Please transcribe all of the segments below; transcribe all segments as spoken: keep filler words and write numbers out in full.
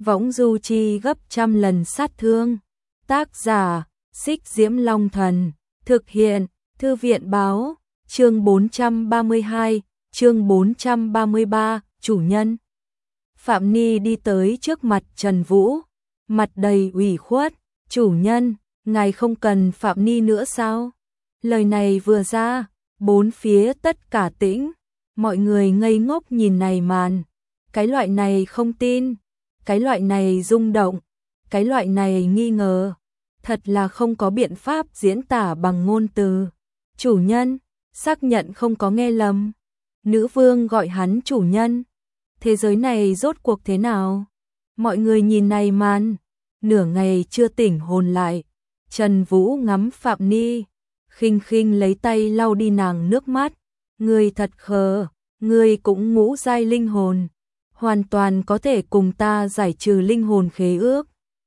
võng du chi gấp trăm lần sát thương. Tác giả, Xích Diễm Long Thần, thực hiện, Thư viện báo, chương bốn trăm ba mươi hai, chương bốn trăm ba mươi ba, chủ nhân. Phạm Ni đi tới trước mặt Trần Vũ, mặt đầy ủy khuất, chủ nhân, ngài không cần Phạm Ni nữa sao? Lời này vừa ra, bốn phía tất cả tĩnh, mọi người ngây ngốc nhìn này màn, cái loại này không tin, cái loại này rung động, cái loại này nghi ngờ, thật là không có biện pháp diễn tả bằng ngôn từ. Chủ nhân, xác nhận không có nghe lầm, nữ vương gọi hắn chủ nhân. Thế giới này rốt cuộc thế nào? Mọi người nhìn này màn, nửa ngày chưa tỉnh hồn lại. Trần Vũ ngắm Phạm Ni, khinh khinh lấy tay lau đi nàng nước mắt. Ngươi thật khờ, ngươi cũng ngũ giai linh hồn, hoàn toàn có thể cùng ta giải trừ linh hồn khế ước.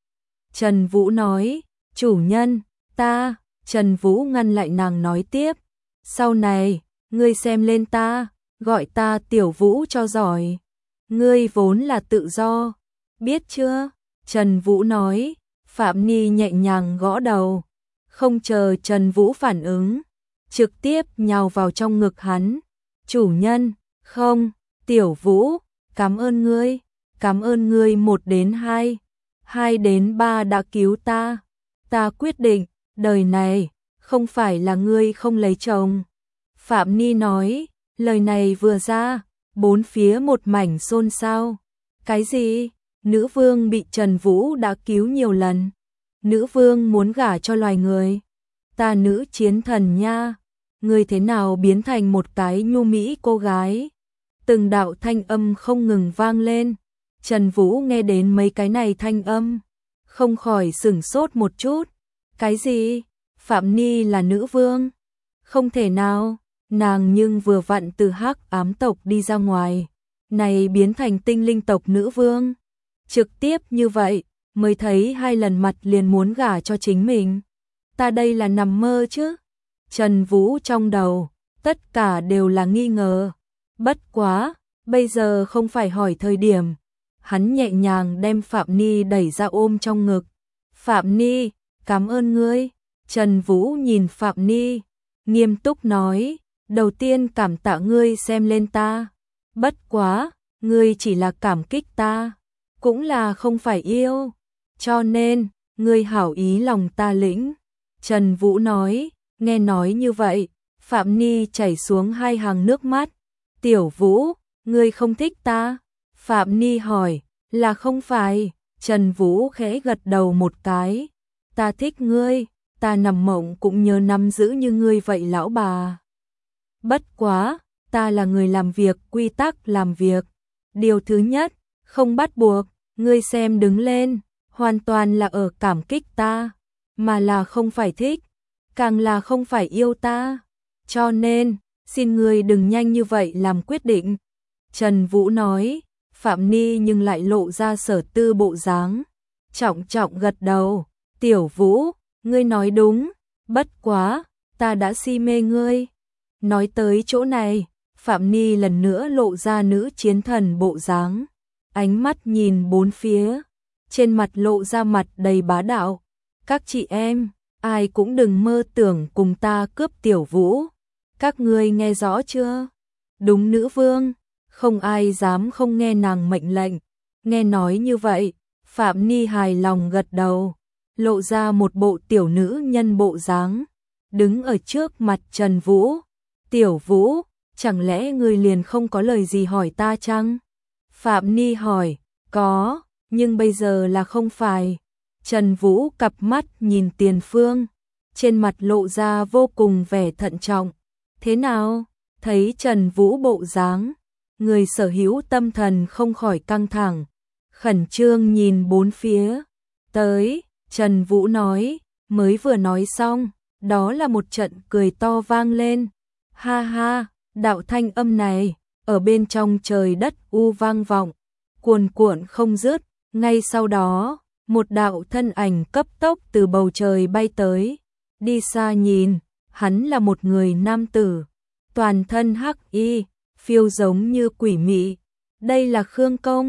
Trần Vũ nói, chủ nhân, ta, Trần Vũ ngăn lại nàng nói tiếp. Sau này, ngươi xem lên ta, gọi ta Tiểu Vũ cho giỏi. Ngươi vốn là tự do, biết chưa? Trần Vũ nói. Phạm Ni nhẹ nhàng gõ đầu, không chờ Trần Vũ phản ứng, trực tiếp nhào vào trong ngực hắn. Chủ nhân, không, Tiểu Vũ, cảm ơn ngươi, cảm ơn ngươi một đến hai, hai đến ba đã cứu ta. Ta quyết định, đời này, không phải là ngươi không lấy chồng. Phạm Ni nói, lời này vừa ra, bốn phía một mảnh xôn xao. Cái gì? Nữ vương bị Trần Vũ đã cứu nhiều lần. Nữ vương muốn gả cho loài người. Ta nữ chiến thần nha. Người thế nào biến thành một cái nhu mỹ cô gái? Từng đạo thanh âm không ngừng vang lên. Trần Vũ nghe đến mấy cái này thanh âm, không khỏi sửng sốt một chút. Cái gì? Phạm Ni là nữ vương? Không thể nào. Nàng nhưng vừa vặn từ hắc ám tộc đi ra ngoài, này biến thành tinh linh tộc nữ vương. Trực tiếp như vậy, mới thấy hai lần mặt liền muốn gả cho chính mình. Ta đây là nằm mơ chứ? Trần Vũ trong đầu, tất cả đều là nghi ngờ. Bất quá, bây giờ không phải hỏi thời điểm. Hắn nhẹ nhàng đem Phạm Ni đẩy ra ôm trong ngực. Phạm Ni, cảm ơn ngươi. Trần Vũ nhìn Phạm Ni, nghiêm túc nói, đầu tiên cảm tạ ngươi xem lên ta. Bất quá, ngươi chỉ là cảm kích ta, cũng là không phải yêu. Cho nên, ngươi hảo ý lòng ta lĩnh. Trần Vũ nói, nghe nói như vậy, Phạm Ni chảy xuống hai hàng nước mắt. Tiểu Vũ, ngươi không thích ta? Phạm Ni hỏi, là không phải. Trần Vũ khẽ gật đầu một cái. Ta thích ngươi, ta nằm mộng cũng nhớ nắm giữ như ngươi vậy lão bà. Bất quá, ta là người làm việc, quy tắc làm việc. Điều thứ nhất, không bắt buộc, ngươi xem đứng lên, hoàn toàn là ở cảm kích ta, mà là không phải thích, càng là không phải yêu ta. Cho nên, xin ngươi đừng nhanh như vậy làm quyết định. Trần Vũ nói. Phạm Ni nhưng lại lộ ra sở tư bộ dáng, trọng trọng gật đầu. Tiểu Vũ, ngươi nói đúng, bất quá, ta đã si mê ngươi. Nói tới chỗ này, Phạm Ni lần nữa lộ ra nữ chiến thần bộ dáng, ánh mắt nhìn bốn phía, trên mặt lộ ra mặt đầy bá đạo. Các chị em, ai cũng đừng mơ tưởng cùng ta cướp Tiểu Vũ. Các ngươi nghe rõ chưa? Đúng nữ vương, không ai dám không nghe nàng mệnh lệnh. Nghe nói như vậy, Phạm Ni hài lòng gật đầu, lộ ra một bộ tiểu nữ nhân bộ dáng, đứng ở trước mặt Trần Vũ. Tiểu Vũ, chẳng lẽ ngươi liền không có lời gì hỏi ta chăng? Phạm Ni hỏi, có, nhưng bây giờ là không phải. Trần Vũ cặp mắt nhìn tiền phương, trên mặt lộ ra vô cùng vẻ thận trọng. Thế nào? Thấy Trần Vũ bộ dáng, người sở hữu tâm thần không khỏi căng thẳng, khẩn trương nhìn bốn phía. Tới, Trần Vũ nói, mới vừa nói xong, đó là một trận cười to vang lên. Ha ha, đạo thanh âm này, ở bên trong trời đất u vang vọng, cuồn cuộn không dứt. Ngay sau đó, một đạo thân ảnh cấp tốc từ bầu trời bay tới. Đi xa nhìn, hắn là một người nam tử, toàn thân hắc y, phiêu giống như quỷ mị. Đây là Khương Công.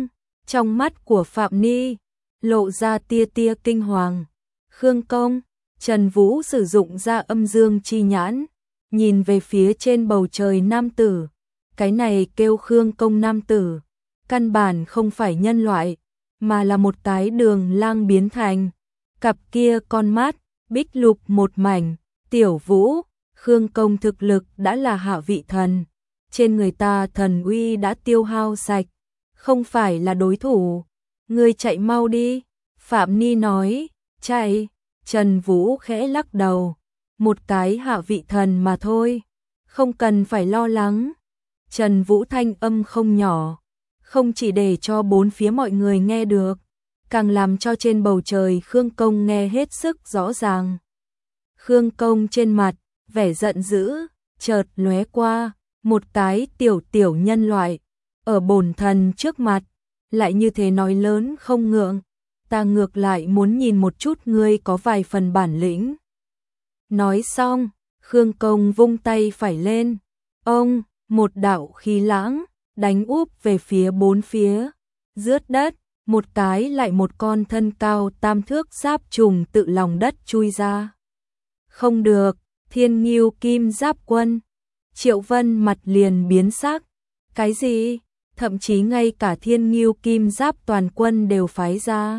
Trong mắt của Phạm Ni lộ ra tia tia kinh hoàng. Khương Công, Trần Vũ sử dụng ra âm dương chi nhãn, nhìn về phía trên bầu trời nam tử. Cái này kêu Khương Công nam tử, căn bản không phải nhân loại, mà là một cái đường lang biến thành. Cặp kia con mắt, bích lục một mảnh, Tiểu Vũ, Khương Công thực lực đã là hạ vị thần. Trên người ta thần uy đã tiêu hao sạch, không phải là đối thủ. Ngươi chạy mau đi, Phạm Ni nói. Chạy, Trần Vũ khẽ lắc đầu. Một cái hạ vị thần mà thôi, không cần phải lo lắng. Trần Vũ thanh âm không nhỏ, không chỉ để cho bốn phía mọi người nghe được, càng làm cho trên bầu trời Khương Công nghe hết sức rõ ràng. Khương Công trên mặt, vẻ giận dữ, chợt lóe qua, một cái tiểu tiểu nhân loại, ở bổn thần trước mặt, lại như thế nói lớn không ngượng, ta ngược lại muốn nhìn một chút ngươi có vài phần bản lĩnh. Nói xong, Khương Công vung tay phải lên, ông, một đạo khí lãng, đánh úp về phía bốn phía, rướt đất, một cái lại một con thân cao tam thước giáp trùng tự lòng đất chui ra. Không được, Thiên Ngưu Kim Giáp Quân. Triệu Vân mặt liền biến sắc. Cái gì? Thậm chí ngay cả Thiên Ngưu Kim Giáp toàn quân đều phái ra.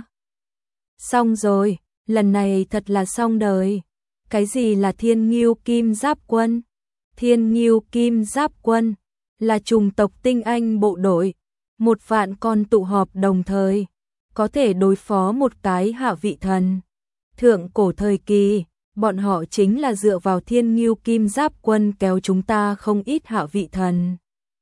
Xong rồi, lần này thật là xong đời. Cái gì là Thiên Ngưu Kim Giáp Quân? Thiên Ngưu Kim Giáp Quân là chủng tộc tinh anh bộ đội, một vạn con tụ họp đồng thời, có thể đối phó một cái hạ vị thần. Thượng cổ thời kỳ, bọn họ chính là dựa vào Thiên Ngưu Kim Giáp Quân kéo chúng ta không ít hạ vị thần.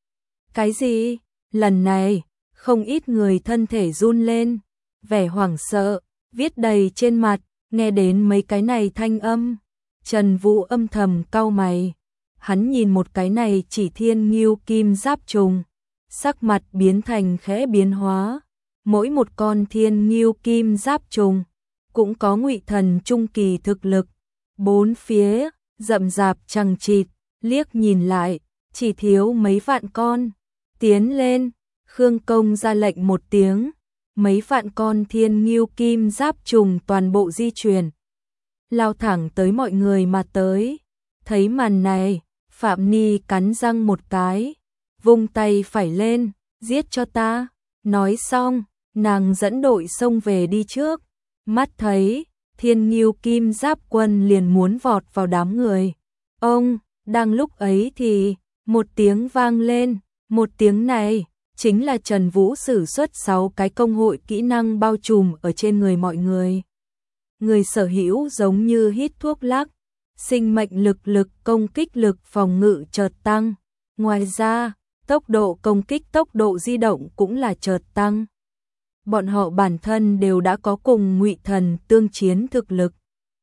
Cái gì? Lần này, không ít người thân thể run lên, vẻ hoảng sợ, viết đầy trên mặt, nghe đến mấy cái này thanh âm. Trần Vũ âm thầm cau mày, hắn nhìn một cái này chỉ Thiên Ngưu Kim Giáp trùng, sắc mặt biến thành khẽ biến hóa. Mỗi một con Thiên Ngưu Kim Giáp trùng cũng có ngụy thần trung kỳ thực lực. Bốn phía rậm rạp chằng chịt, liếc nhìn lại, chỉ thiếu mấy vạn con. Tiến lên, Khương Công ra lệnh một tiếng, mấy vạn con Thiên Ngưu Kim Giáp trùng toàn bộ di chuyển, lao thẳng tới mọi người mà tới. Thấy màn này, Phạm Ni cắn răng một cái, vung tay phải lên, giết cho ta. Nói xong, nàng dẫn đội xông về đi trước. Mắt thấy, Thiên Ngưu Kim Giáp Quân liền muốn vọt vào đám người. Ông, đang lúc ấy thì, một tiếng vang lên, một tiếng này, chính là Trần Vũ sử xuất sáu cái công hội kỹ năng bao trùm ở trên người mọi người. Người sở hữu giống như hít thuốc lắc, sinh mệnh lực lực công kích lực phòng ngự chợt tăng. Ngoài ra, tốc độ công kích tốc độ di động cũng là chợt tăng. Bọn họ bản thân đều đã có cùng ngụy thần tương chiến thực lực.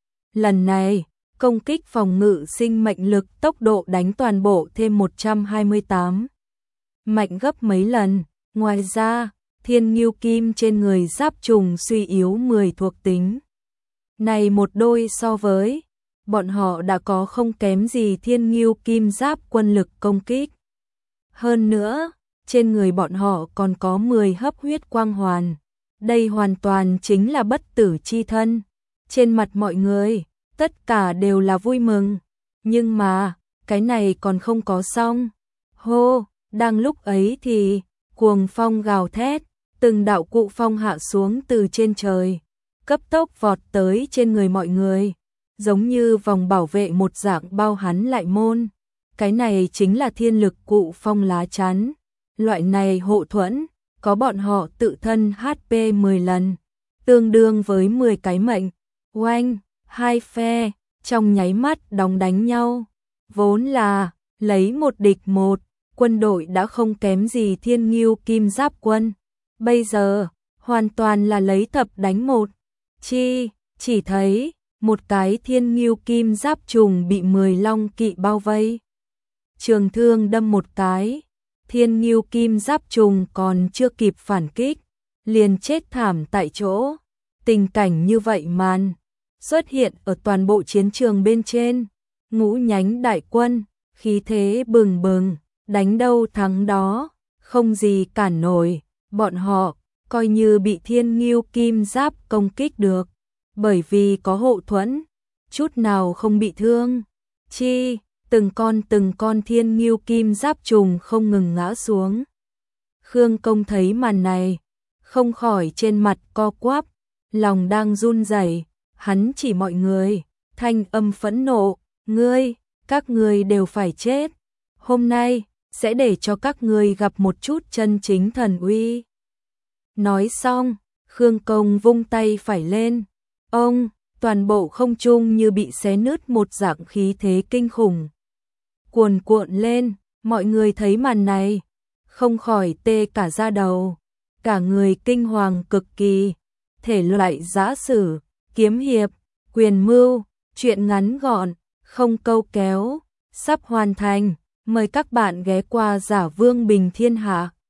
Lần này, công kích phòng ngự sinh mệnh lực tốc độ đánh toàn bộ thêm một trăm hai mươi tám. Mạnh gấp mấy lần. Ngoài ra, Thiên Ngưu Kim trên người giáp trùng suy yếu mười thuộc tính. Này một đôi so với, bọn họ đã có không kém gì Thiên Ngưu Kim Giáp Quân lực công kích. Hơn nữa, trên người bọn họ còn có mười hấp huyết quang hoàn. Đây hoàn toàn chính là bất tử chi thân. Trên mặt mọi người, tất cả đều là vui mừng. Nhưng mà, cái này còn không có xong. Hô, đang lúc ấy thì, cuồng phong gào thét, từng đạo cụ phong hạ xuống từ trên trời, cấp tốc vọt tới trên người mọi người, giống như vòng bảo vệ một dạng bao hắn lại môn. Cái này chính là thiên lực cụ phong lá chắn. Loại này hộ thuẫn, có bọn họ tự thân hát pê mười lần, tương đương với mười cái mệnh. Oanh, hai phe, trong nháy mắt đóng đánh nhau. Vốn là, lấy một địch một, quân đội đã không kém gì Thiên Ngưu Kim Giáp Quân. Bây giờ, hoàn toàn là lấy thập đánh một. Chi, chỉ thấy, một cái Thiên Ngưu Kim Giáp trùng bị mười long kỵ bao vây. Trường thương đâm một cái, Thiên Ngưu Kim Giáp trùng còn chưa kịp phản kích, liền chết thảm tại chỗ. Tình cảnh như vậy màn xuất hiện ở toàn bộ chiến trường bên trên. Ngũ nhánh đại quân, khí thế bừng bừng, đánh đâu thắng đó, không gì cản nổi. Bọn họ coi như bị Thiên Ngưu Kim Giáp công kích được, bởi vì có hộ thuẫn, chút nào không bị thương. Chi, từng con từng con Thiên Ngưu Kim Giáp trùng không ngừng ngã xuống. Khương Công thấy màn này, không khỏi trên mặt co quắp, lòng đang run rẩy, hắn chỉ mọi người, thanh âm phẫn nộ, ngươi, các ngươi đều phải chết. Hôm nay, sẽ để cho các ngươi gặp một chút chân chính thần uy. Nói xong, Khương Công vung tay phải lên. Ông, toàn bộ không trung như bị xé nứt một dạng khí thế kinh khủng. Cuồn cuộn lên, mọi người thấy màn này, không khỏi tê cả da đầu. Cả người kinh hoàng cực kỳ, thể loại giã sử, kiếm hiệp, quyền mưu, truyện ngắn gọn, không câu kéo, sắp hoàn thành. Mời các bạn ghé qua Giả Vương Bình Thiên Hạ.